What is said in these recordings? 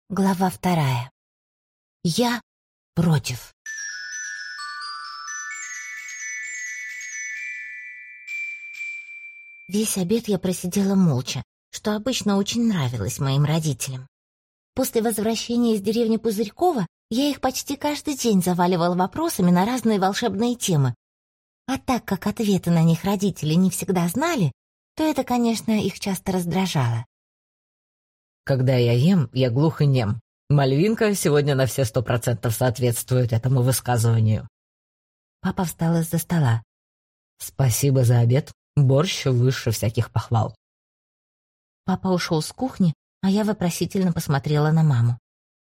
Глава 2. Я против. Весь обед я просидела молча, что обычно очень нравилось моим родителям. После возвращения из деревни Пузырькова я их почти каждый день заваливала вопросами на разные волшебные темы. А так как ответы на них родители не всегда знали, то это, конечно, их часто раздражало. Когда я ем, я глух и нем. Мальвинка сегодня на все 100% соответствует этому высказыванию. Папа встал из-за стола. Спасибо за обед. Борщ выше всяких похвал. Папа ушел с кухни, а я вопросительно посмотрела на маму.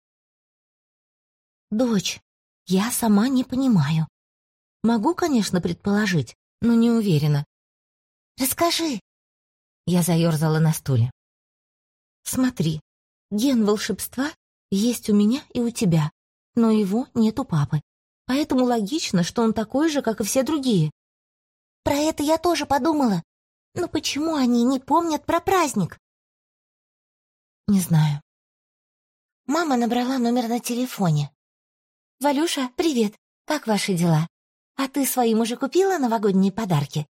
«Дочь, я сама не понимаю. Могу, конечно, предположить, но не уверена. Расскажи!» Я заерзала на стуле. «Смотри, ген волшебства есть у меня и у тебя, но его нет у папы. Поэтому логично, что он такой же, как и все другие». «Про это я тоже подумала. Но почему они не помнят про праздник?» «Не знаю». Мама набрала номер на телефоне. «Валюша, привет. Как ваши дела? А ты своим уже купила новогодние подарки?»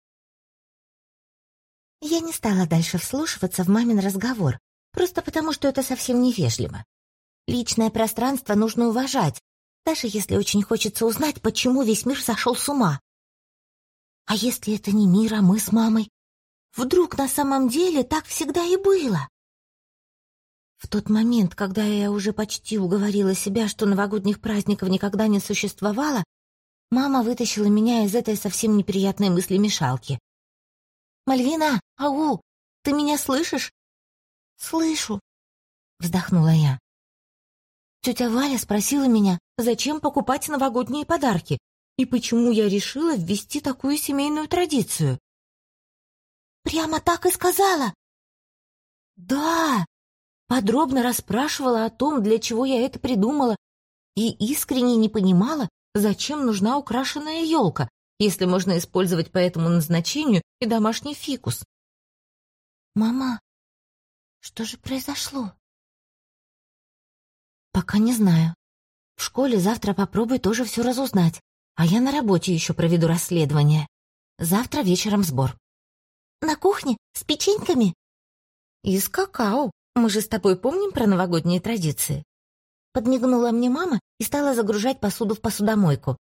Я не стала дальше вслушиваться в мамин разговор, просто потому, что это совсем невежливо. Личное пространство нужно уважать, даже если очень хочется узнать, почему весь мир сошел с ума. А если это не мир, а мы с мамой? Вдруг на самом деле так всегда и было? В тот момент, когда я уже почти уговорила себя, что новогодних праздников никогда не существовало, мама вытащила меня из этой совсем неприятной мысли-мешалки. «Мальвина, ау, ты меня слышишь?» «Слышу», — вздохнула я. Тетя Валя спросила меня, зачем покупать новогодние подарки и почему я решила ввести такую семейную традицию. «Прямо так и сказала?» «Да!» Подробно расспрашивала о том, для чего я это придумала, и искренне не понимала, зачем нужна украшенная елка, если можно использовать по этому назначению и домашний фикус. «Мама, что же произошло?» «Пока не знаю. В школе завтра попробуй тоже все разузнать, а я на работе еще проведу расследование. Завтра вечером сбор». «На кухне? С печеньками?» «И с какао. Мы же с тобой помним про новогодние традиции?» Подмигнула мне мама и стала загружать посуду в посудомойку.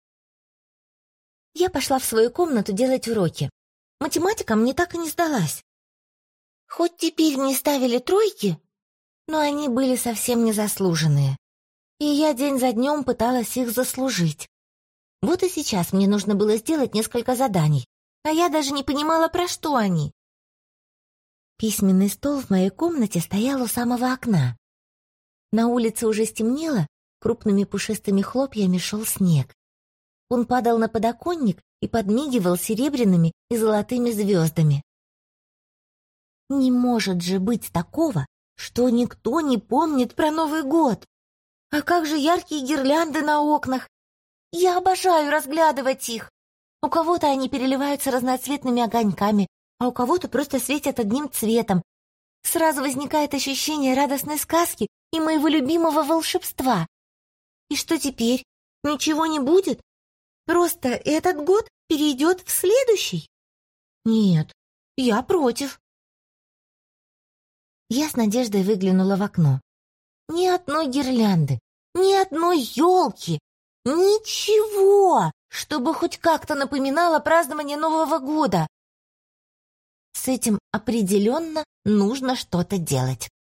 Я пошла в свою комнату делать уроки. Математика мне так и не сдалась. «Хоть теперь не ставили тройки?» Но они были совсем незаслуженные. И я день за днем пыталась их заслужить. Вот и сейчас мне нужно было сделать несколько заданий, а я даже не понимала, про что они. Письменный стол в моей комнате стоял у самого окна. На улице уже стемнело, крупными пушистыми хлопьями шел снег. Он падал на подоконник и подмигивал серебряными и золотыми звездами. Не может же быть такого, что никто не помнит про Новый год. А как же яркие гирлянды на окнах? Я обожаю разглядывать их. У кого-то они переливаются разноцветными огоньками, а у кого-то просто светят одним цветом. Сразу возникает ощущение радостной сказки и моего любимого волшебства. И что теперь? Ничего не будет? Просто этот год перейдет в следующий? Нет, я против. Я с надеждой выглянула в окно. Ни одной гирлянды, ни одной елки, ничего, чтобы хоть как-то напоминало празднование Нового года. С этим определенно нужно что-то делать.